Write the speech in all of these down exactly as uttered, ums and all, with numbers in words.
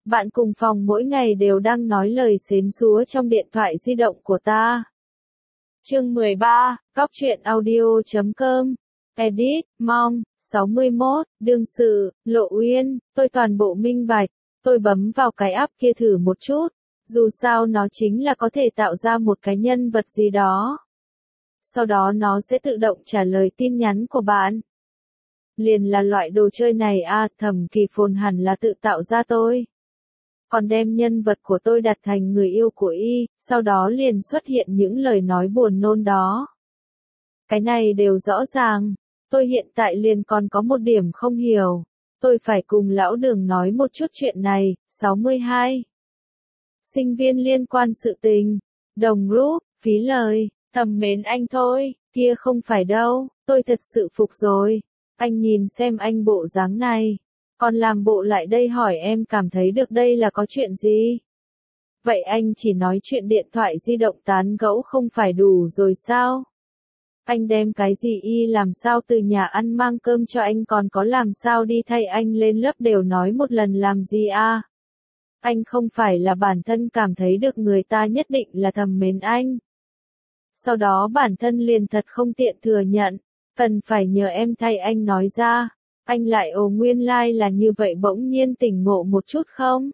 Bạn cùng phòng mỗi ngày đều đang nói lời xến xúa trong điện thoại di động của ta. Chương mười ba, Góc truyện audio chấm com. Edit, Mong, sáu mươi mốt, đương sự, Lộ Uyên, tôi toàn bộ minh bạch. Tôi bấm vào cái app kia thử một chút. Dù sao nó chính là có thể tạo ra một cái nhân vật gì đó. Sau đó nó sẽ tự động trả lời tin nhắn của bạn. Liền là loại đồ chơi này à, Thẩm Kỳ Phồn hẳn là tự tạo ra tôi. Còn đem nhân vật của tôi đặt thành người yêu của y, sau đó liền xuất hiện những lời nói buồn nôn đó. Cái này đều rõ ràng, tôi hiện tại liền còn có một điểm không hiểu. Tôi phải cùng lão Đường nói một chút chuyện này. sáu mươi hai. Sinh viên liên quan sự tình, đồng group, phí lời, thầm mến anh thôi, kia không phải đâu, tôi thật sự phục rồi. Anh nhìn xem anh bộ dáng này, còn làm bộ lại đây hỏi em cảm thấy được đây là có chuyện gì? Vậy anh chỉ nói chuyện điện thoại di động tán gẫu không phải đủ rồi sao? Anh đem cái gì y làm sao từ nhà ăn mang cơm cho anh còn có làm sao đi thay anh lên lớp đều nói một lần làm gì à? Anh không phải là bản thân cảm thấy được người ta nhất định là thầm mến anh. Sau đó bản thân liền thật không tiện thừa nhận, cần phải nhờ em thay anh nói ra. Anh lại ồ nguyên lai like là như vậy bỗng nhiên tỉnh ngộ một chút không?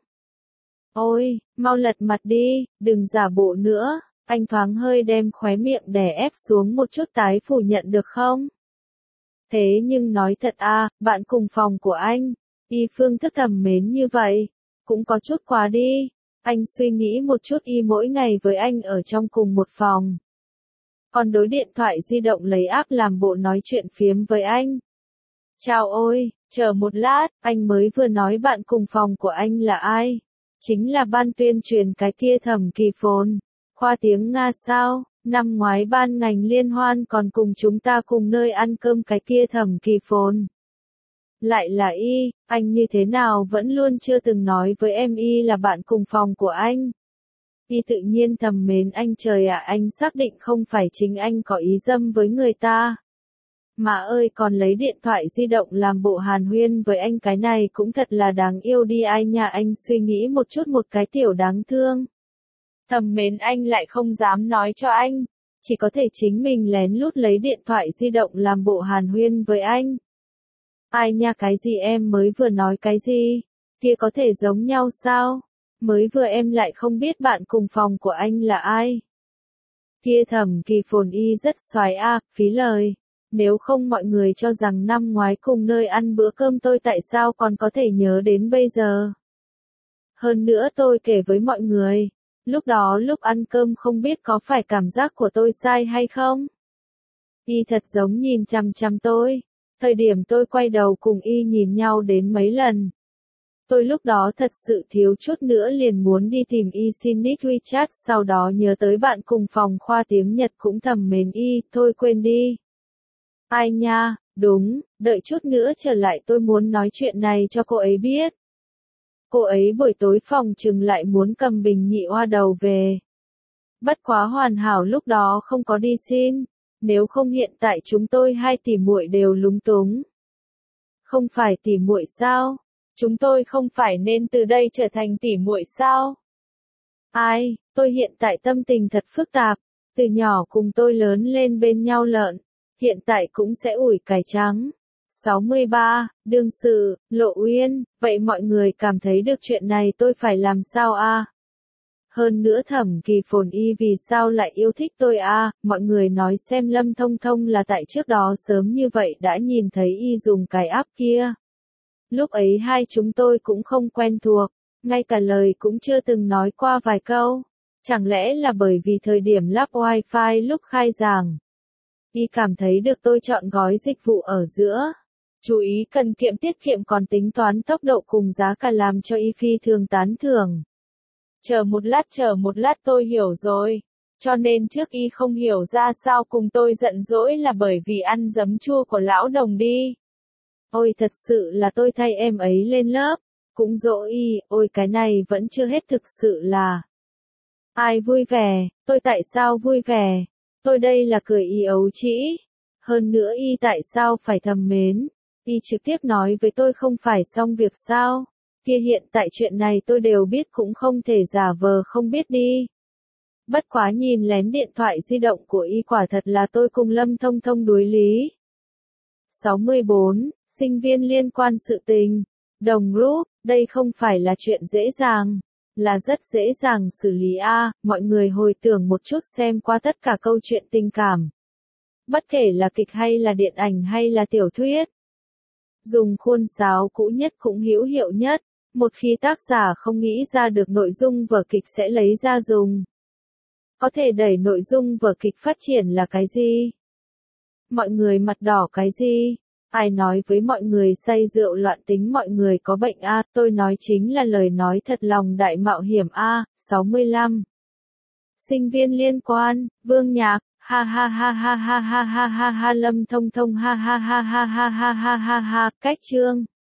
Ôi, mau lật mặt đi, đừng giả bộ nữa. Anh thoáng hơi đem khóe miệng đè ép xuống một chút tái phủ nhận được không? Thế nhưng nói thật à, bạn cùng phòng của anh, y phương thức thầm mến như vậy, cũng có chút quá đi. Anh suy nghĩ một chút y mỗi ngày với anh ở trong cùng một phòng. Còn đối điện thoại di động lấy app làm bộ nói chuyện phiếm với anh. Chào ôi, chờ một lát, anh mới vừa nói bạn cùng phòng của anh là ai? Chính là ban tuyên truyền cái kia Thẩm Kỳ Phồn. Khoa tiếng Nga sao, năm ngoái ban ngành liên hoan còn cùng chúng ta cùng nơi ăn cơm cái kia Thẩm Kỳ Phồn. Lại là y, anh như thế nào vẫn luôn chưa từng nói với em y là bạn cùng phòng của anh. Y tự nhiên thầm mến anh trời ạ, anh xác định không phải chính anh có ý dâm với người ta. Mà ơi còn lấy điện thoại di động làm bộ hàn huyên với anh, cái này cũng thật là đáng yêu đi ai nha. Anh suy nghĩ một chút một cái tiểu đáng thương. Thầm mến anh lại không dám nói cho anh, chỉ có thể chính mình lén lút lấy điện thoại di động làm bộ hàn huyên với anh. Ai nha, cái gì em mới vừa nói cái gì? Kia có thể giống nhau sao? Mới vừa em lại không biết bạn cùng phòng của anh là ai. Kia Thẩm Kỳ Phồn y rất xoái a, phí lời. Nếu không mọi người cho rằng năm ngoái cùng nơi ăn bữa cơm tôi tại sao còn có thể nhớ đến bây giờ. Hơn nữa tôi kể với mọi người, lúc đó lúc ăn cơm không biết có phải cảm giác của tôi sai hay không. Y thật giống nhìn chằm chằm tôi, thời điểm tôi quay đầu cùng y nhìn nhau đến mấy lần. Tôi lúc đó thật sự thiếu chút nữa liền muốn đi tìm y xin nick WeChat, sau đó nhớ tới bạn cùng phòng khoa tiếng Nhật cũng thầm mến y, thôi quên đi. Ai nha, đúng, đợi chút nữa trở lại tôi muốn nói chuyện này cho cô ấy biết. Cô ấy buổi tối phòng chừng lại muốn cầm bình nhị oa đầu về. Bất quá hoàn hảo lúc đó không có đi xin, nếu không hiện tại chúng tôi hai tỷ muội đều lúng túng. Không phải tỷ muội sao? Chúng tôi không phải nên từ đây trở thành tỷ muội sao? Ai, tôi hiện tại tâm tình thật phức tạp, từ nhỏ cùng tôi lớn lên bên nhau lợn, hiện tại cũng sẽ ủi cải trắng. sáu mươi ba, đương sự, Lộ Uyên, vậy mọi người cảm thấy được chuyện này tôi phải làm sao a? Hơn nữa Thẩm Kỳ Phồn y vì sao lại yêu thích tôi a? Mọi người nói xem Lâm Thông Thông là tại trước đó sớm như vậy đã nhìn thấy y dùng cái app kia. Lúc ấy hai chúng tôi cũng không quen thuộc, ngay cả lời cũng chưa từng nói qua vài câu. Chẳng lẽ là bởi vì thời điểm lắp wifi lúc khai giảng, y cảm thấy được tôi chọn gói dịch vụ ở giữa. Chú ý cần kiệm tiết kiệm còn tính toán tốc độ cùng giá cả làm cho y phi thường tán thưởng. Chờ một lát chờ một lát tôi hiểu rồi. Cho nên trước y không hiểu ra sao cùng tôi giận dỗi là bởi vì ăn giấm chua của lão Đồng đi. Ôi thật sự là tôi thay em ấy lên lớp, cũng dỗ y, ôi cái này vẫn chưa hết thực sự là. Ai vui vẻ, tôi tại sao vui vẻ, tôi đây là cười y ấu trĩ. Hơn nữa y tại sao phải thầm mến, y trực tiếp nói với tôi không phải xong việc sao, Kia hiện tại chuyện này tôi đều biết cũng không thể giả vờ không biết đi. Bất quá nhìn lén điện thoại di động của y quả thật là tôi cùng Lâm Thông Thông đối lý. sáu mươi bốn. Sinh viên liên quan sự tình. Đồng group, đây không phải là chuyện dễ dàng. Là rất dễ dàng xử lý a. Mọi người hồi tưởng một chút xem qua tất cả câu chuyện tình cảm. Bất kể là kịch hay là điện ảnh hay là tiểu thuyết. Dùng khuôn sáo cũ nhất cũng hữu hiệu nhất. Một khi tác giả không nghĩ ra được nội dung vở kịch sẽ lấy ra dùng. Có thể đẩy nội dung vở kịch phát triển là cái gì? Mọi người mặt đỏ cái gì? Ai nói với mọi người say rượu loạn tính mọi người có bệnh a? Tôi nói chính là lời nói thật lòng đại mạo hiểm a. sáu mươi lăm. Sinh viên liên quan, Vương Nhạc, ha ha ha ha ha ha ha ha ha Lâm Thông Thông ha ha ha ha ha ha ha ha ha, cách chương.